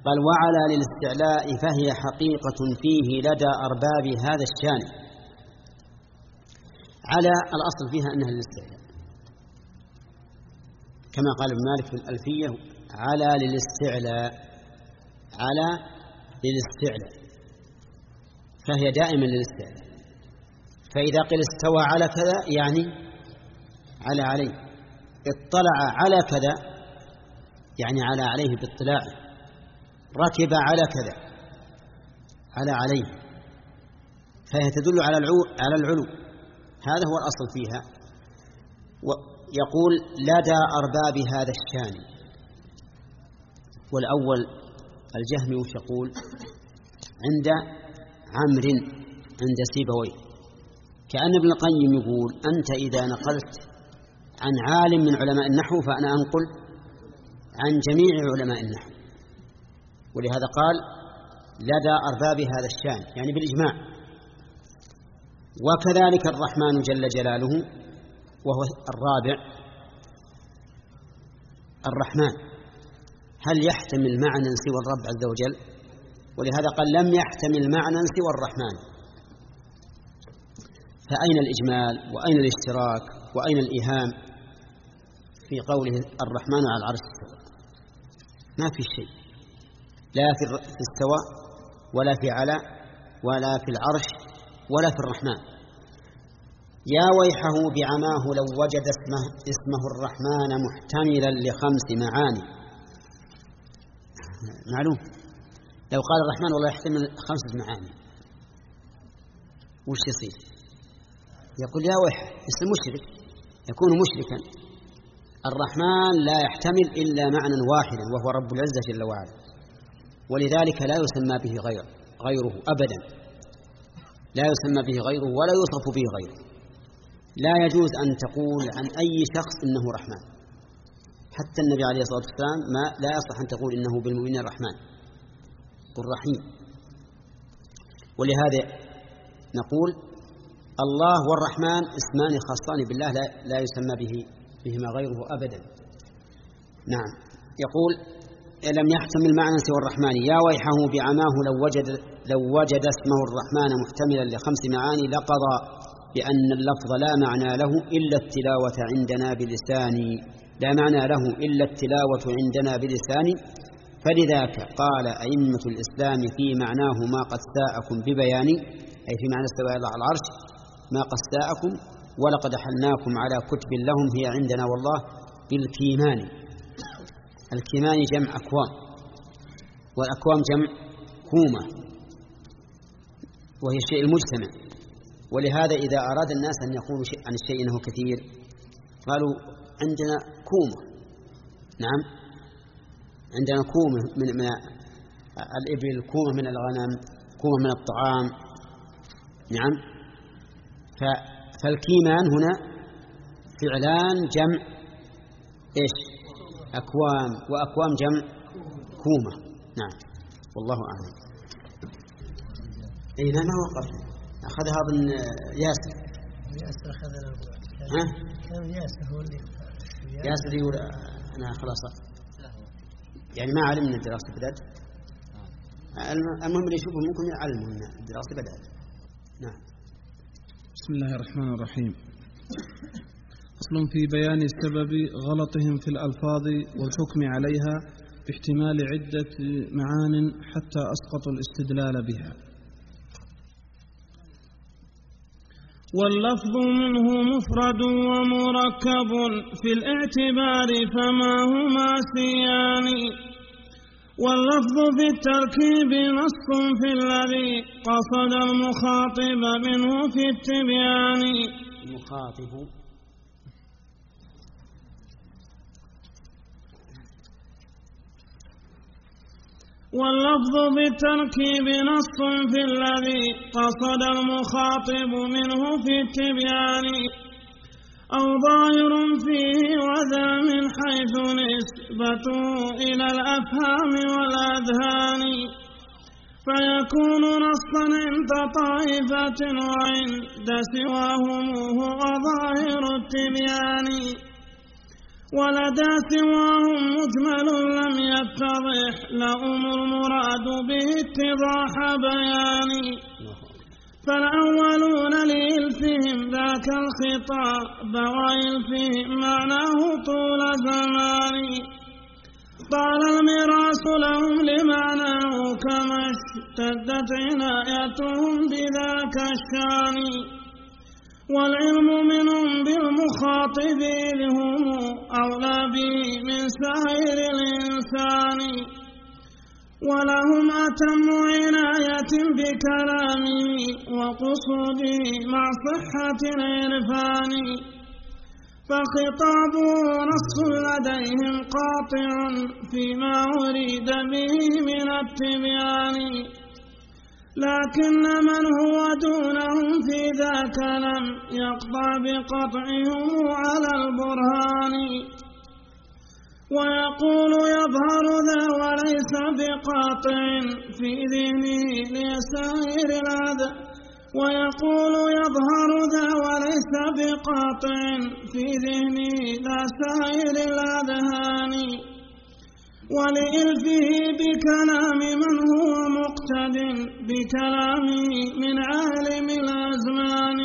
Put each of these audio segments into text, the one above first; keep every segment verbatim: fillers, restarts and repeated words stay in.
قال وعلى للاستعلاء فهي حقيقة فيه لدى أرباب هذا الشان. على الأصل فيها أنها للاستعلاء كما قال ابن مالك في الألفية على للاستعلاء، على للاستعلاء فهي دائما للاستعلاء. فإذا قيل استوى على كذا يعني على عليه، اطلع على كذا يعني على عليه باطلاعه، ركب على كذا على عليه، فهي تدل على العلو على العلو هذا هو الأصل فيها. ويقول لدى أرباب هذا الشان. والأول الجهمي وش يقول؟ عند عمرو عند سيبويه، كأن ابن القيم يقول أنت إذا نقلت عن عالم من علماء النحو فأنا أنقل عن جميع علماء النحو. ولهذا قال لدى أرباب هذا الشان يعني بالإجماع. وكذلك الرحمن جل جلاله وهو الرابع، الرحمن هل يحتمل معنى سوى الرب عز وجل؟ ولهذا قال لم يحتمل معنى سوى الرحمن. فأين الإجمال وأين الاشتراك وأين الإيهام في قوله الرحمن على العرش استوى؟ ما في شيء، لا في استوى ولا في على ولا في العرش ولا في الرحمن. يا ويحه بعماه لو وجد اسمه, اسمه الرحمن محتملا لخمس معاني. معلوم لو قال الرحمن والله يحتمل خمس معاني وش يصير؟ يقول يا ويح اسم مشرك يكون مشركا. الرحمن لا يحتمل إلا معنى واحدا وهو رب العزة جل وعلا، ولذلك لا يسمى به غير غيره أبدا، لا يسمى به غيره ولا يوصف به غيره. لا يجوز أن تقول عن أي شخص إنه رحمن، حتى النبي عليه الصلاة والسلام ما لا يصح أن تقول إنه بالمؤمنين الرحمن، قل رحيم. ولهذا نقول الله والرحمن اسمان خاصان بالله لا, لا يسمى به بهما غيره أبدا. نعم. يقول لم يحتمل معنى سوى الرحمن يا ويحه بعماه لو وجد, لو وجد اسمه الرحمن محتملا لخمس معاني لقضى بأن اللفظ لا معنى له إلا التلاوة عندنا بلسان، لا معنى له إلا التلاوة عندنا بلسان. فلذاك قال أئمة الإسلام في معناه ما قد ساءكم ببيان، أي في معنى استوى على العرش ما قد ساءكم، ولقد أحلناكم على كتب لهم هي عندنا والله بالكيمان. الكيمان جمع أكوام، والأكوام جمع كومة وهي الشيء المجتمع. ولهذا إذا أراد الناس أن يقولوا عن الشيء إنه كثير قالوا عندنا كومة. نعم عندنا كومة من, من الإبل، كومة من الغنم، كومة من الطعام. نعم. فالكيمان هنا فعلان جمع إيش؟ أكوام، وأكوام جمع كومة. نعم والله أعلم. إيه ما وقف أخذها أظن ياسر. ياسر أخذنا. ها؟ كان ياسر هو اللي. ياسر يقول أنا خلاص يعني ما علمنا الدراسة بدأت. المهم اللي يشوفه منكم يعلموا أن الدراسة بدأت. نعم. بسم الله الرحمن الرحيم. أصل في بيان سبب غلطهم في الألفاظ والحكم عليها باحتمال عدة معان حتى أسقطوا الاستدلال بها. واللفظ منه مفرد ومركب في الاعتبار فما هما سيان. واللفظ في التركيب نص في الذي قصد المخاطب منه في التبيان. المخاطب واللفظ بالتركيب نص في الذي قصد المخاطب منه في التبيان. أو ظاهر فيه وذا من حيث نسبته إلى الأفهام والأذهان. فيكون نصا عند طائفة وعند سواهم هو ظاهر التبيان. ولدى سواهم مجمل لم يتضح لهم المراد به اتضاح بيان. فالأولون لإلفهم ذاك الخطاب وإلفهم معناه طول زمان. قال الميراث لهم لمعناه كما اشتدت عنايتهم بذاك الشان. والعلم منهم بالمخاطب لهم أولى به من سائر الإنسان. ولهم أتم عناية بكلامه وقصوده مع صحة العرفان. فخطابه نص لديهم قاطع فيما أريد به من التبيان. لكن من هو دونهم في ذاك لم يقطع بقطعهم على البرهان. ويقول يظهر ذا وليس بقاطع في ذهنه لسائر الأذى ويقول يظهر ذا وليس بقاطع في ذهنه لسائر الأذهان. ولإلفه بكلام من هو مقتد بكلامه من عالم الأزمان.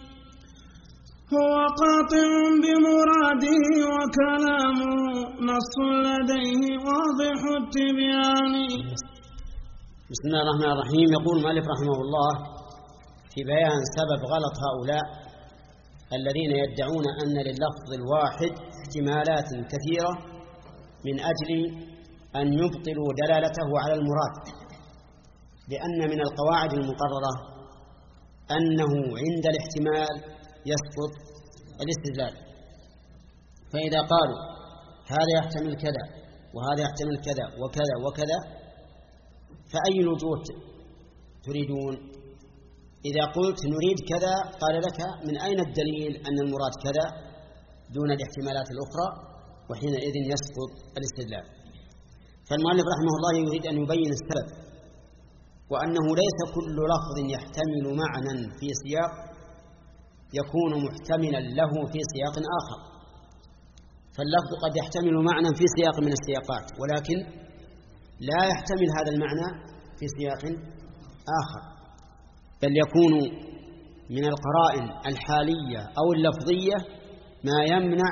هو قاطع بمراده وكلامه نص لديه واضح التبيان. بسم الله الرحمن الرحيم. يقول المؤلف رحمه الله في بيان سبب غلط هؤلاء الذين يدعون أن لللفظ الواحد احتمالات كثيرة من أجل أن يبطلوا دلالته على المراد، لأن من القواعد المقررة أنه عند الاحتمال يسقط الاستدلال. فإذا قالوا هذا يحتمل كذا وهذا يحتمل كذا وكذا وكذا فأي الوجوه تريدون؟ إذا قلت نريد كذا قال لك من أين الدليل أن المراد كذا دون الاحتمالات الأخرى، وحينئذ يسقط الاستدلال. فالمؤلف رحمه الله يريد أن يبين السبب، وأنه ليس كل لفظ يحتمل معنى في سياق يكون محتملا له في سياق آخر. فاللفظ قد يحتمل معنى في سياق من السياقات ولكن لا يحتمل هذا المعنى في سياق آخر، بل يكون من القرائن الحالية أو اللفظية ما يمنع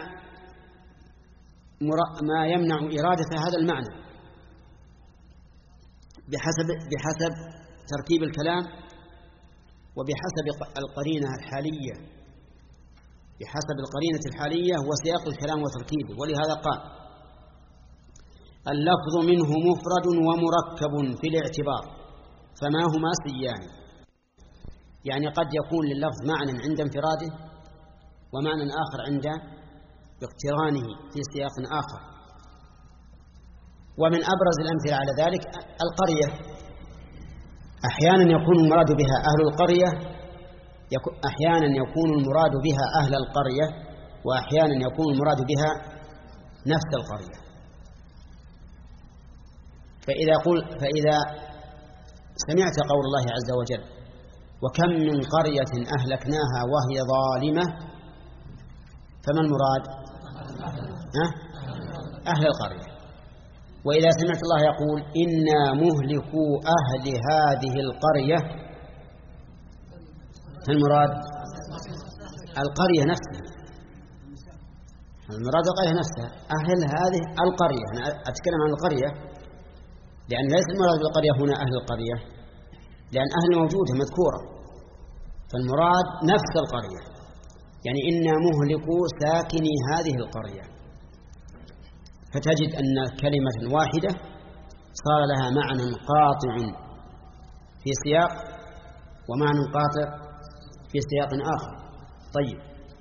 ما يمنع إرادة هذا المعنى بحسب بحسب تركيب الكلام وبحسب القرينة الحالية بحسب القرينة الحالية وسياق الكلام وتركيبه. ولهذا قال اللفظ منه مفرد ومركب في الاعتبار فما هما سيان. يعني قد يكون لللفظ معنى عند انفراده ومعنى آخر عند باقترانه في سياق آخر. ومن أبرز الأمثلة على ذلك القرية، أحيانا يكون المراد بها أهل القرية أحيانا يكون المراد بها أهل القرية وأحيانا يكون المراد بها نفس القرية. فإذا قل فإذا سمعت قول الله عز وجل وكم من قرية أهلكناها وهي ظالمة، فما المراد؟ أهل القرية. وإذا سمعت الله يقول إنا مهلكو أهل هذه القرية، فالمراد القرية نفسها، المراد القرية نفسها أهل هذه القرية. أنا أتكلم عن القرية لأن ليس المراد بالقرية هنا أهل القرية، لأن أهل موجودة مذكورة، فالمراد نفس القرية. يعني إنا مهلكو ساكني هذه القرية. فتجد أن كلمة واحدة صار لها معنى قاطع في سياق ومعنى قاطع في سياق آخر. طيب،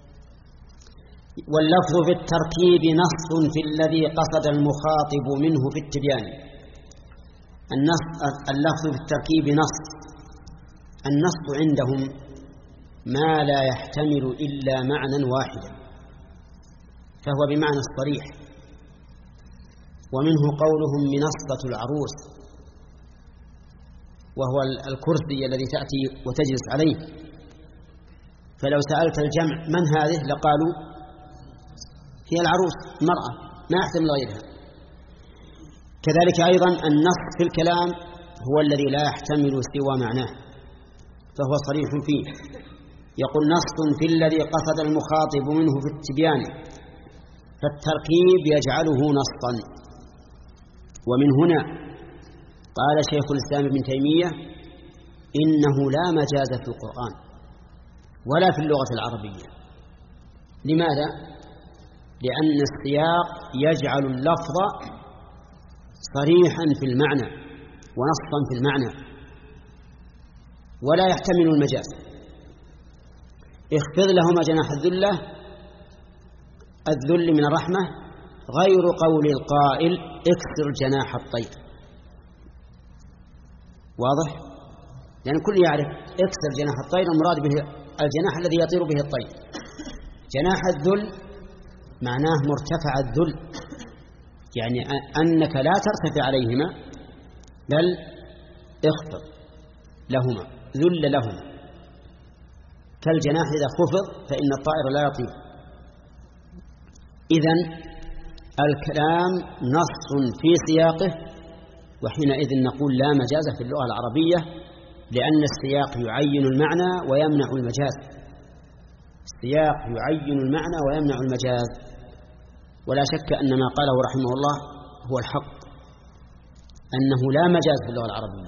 واللفظ في التركيب نص في الذي قصد المخاطب منه في التبيان. النص اللفظ في التركيب نص. النص عندهم ما لا يحتمل إلا معنى واحدا، فهو بمعنى الصريح. ومنه قولهم منصة العروس، وهو الكرسي الذي تأتي وتجلس عليه. فلو سألت الجمع من هذه لقالوا هي العروس مرأة ما يحتمل غيرها. كذلك أيضا النص في الكلام هو الذي لا يحتمل سوى معناه فهو صريح فيه. يقول نص في الذي قصد المخاطب منه في التبيان، فالتركيب يجعله نصا. ومن هنا قال شيخ الإسلام ابن تيمية إنه لا مجاز في القرآن ولا في اللغة العربية. لماذا؟ لأن السياق يجعل اللفظ صريحا في المعنى ونصا في المعنى ولا يحتمل المجاز. اخفض لهما جناح الذلة، الذل من الرحمة، غير قول القائل اكسر جناح الطير. واضح؟ لأن الكل يعرف اكسر جناح الطير المراد به الجناح الذي يطير به الطير. جناح الذل معناه مرتفع الذل، يعني أنك لا ترتفع عليهما بل اخفض لهما، ذل لهما، كالجناح إذا خفض فإن الطائر لا يطير. إذن الكلام نص في سياقه، وحينئذ نقول لا مجاز في اللغة العربية، لأن السياق يعين المعنى ويمنع المجاز. السياق يعين المعنى ويمنع المجاز، ولا شك أن ما قاله رحمه الله هو الحق، أنه لا مجاز في اللغة العربية،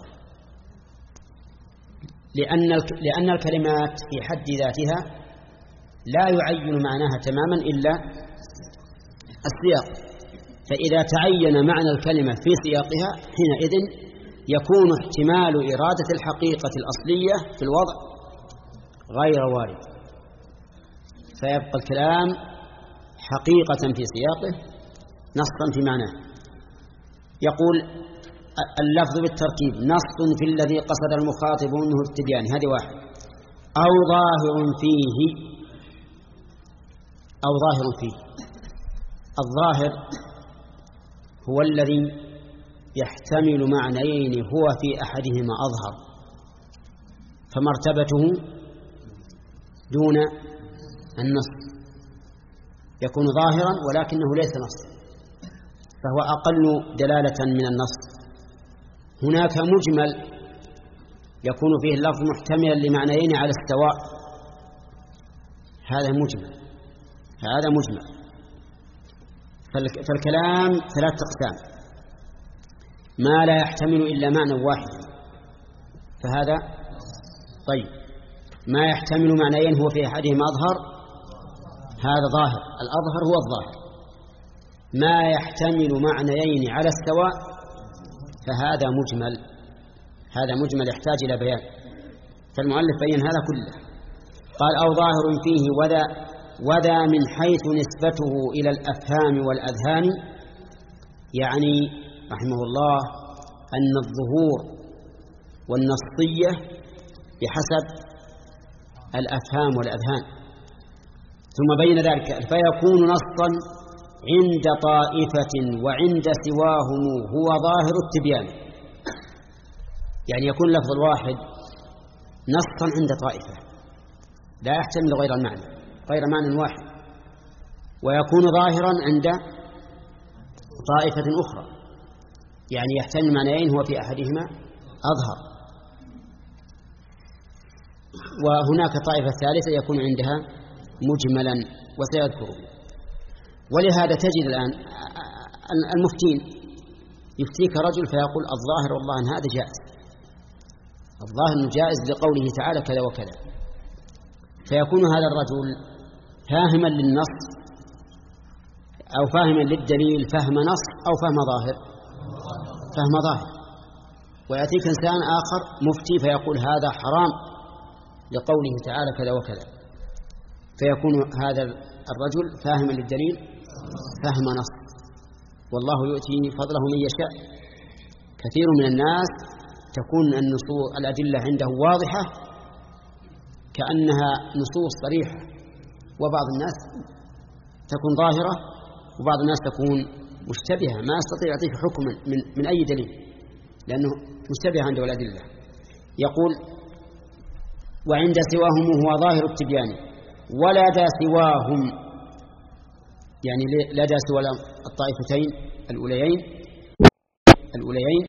لأن لأن الكلمات في حد ذاتها لا يعين معناها تماما إلا السياق. فإذا تعين معنى الكلمة في سياقها حينئذ يكون احتمال إرادة الحقيقة الأصلية في الوضع غير وارد، فيبقى الكلام حقيقة في سياقه نصا في معناه. يقول اللفظ بالتركيب نص في الذي قصد المخاطب منه التبيان، هذه واحد، أو ظاهر فيه، أو ظاهر فيه. الظاهر هو الذي يحتمل معنيين هو في أحدهما أظهر، فمرتبته دون النص، يكون ظاهرا ولكنه ليس نص، فهو أقل دلالة من النص. هناك مجمل يكون فيه اللفظ محتملا لمعنيين على السواء، هذا مجمل، هذا مجمل. فالكلام ثلاثة أقسام: ما لا يحتمل إلا معنى واحد فهذا طيب، ما يحتمل معنيين هو في أحدهما أظهر هذا ظاهر، الأظهر هو الظاهر. ما يحتمل معنيين على السواء فهذا مجمل، هذا مجمل يحتاج إلى بيان، فالمؤلف بين هذا كله. قال أو ظاهر فيه وذا وذا من حيث نسبته إلى الأفهام والأذهان، يعني رحمه الله أن الظهور والنصية بحسب الأفهام والأذهان. ثم بين ذلك فيكون نصا عند طائفة وعند سواهم هو ظاهر التبيان، يعني يكون لفظ الواحد نصا عند طائفة لا يحتمل غير المعنى غير معنى واحد، ويكون ظاهرا عند طائفة أخرى، يعني يحتمل معنيين هو في أحدهما أظهر، وهناك طائفة ثالثة يكون عندها مجملا وسيذكره. ولهذا تجد الآن المفتين يفتيك رجل فيقول الظاهر والله أن هذا جائز، الظاهر أنه جائز لقوله تعالى كذا وكذا، فيكون هذا الرجل فاهما للنص أو فاهما للدليل فهم نص أو فهم ظاهر فهم ظاهر. ويأتيك إنسان آخر مفتي فيقول هذا حرام لقوله تعالى كذا وكذا، فيكون هذا الرجل فاهما للدليل فهم نص، والله يؤتي فضله من يشاء. كثير من الناس تكون النصوص الأدلة عنده واضحة كأنها نصوص صريحة، وبعض الناس تكون ظاهرة وبعض الناس تكون مشتبهة، ما يستطيع يعطيك حكم من, من أي دليل لأنه مشتبه عنده الأدلة. يقول وعند سواهم هو ظاهر التبيان، ولا ذا سواهم يعني لدى سوى الطائفتين الأوليين الأوليين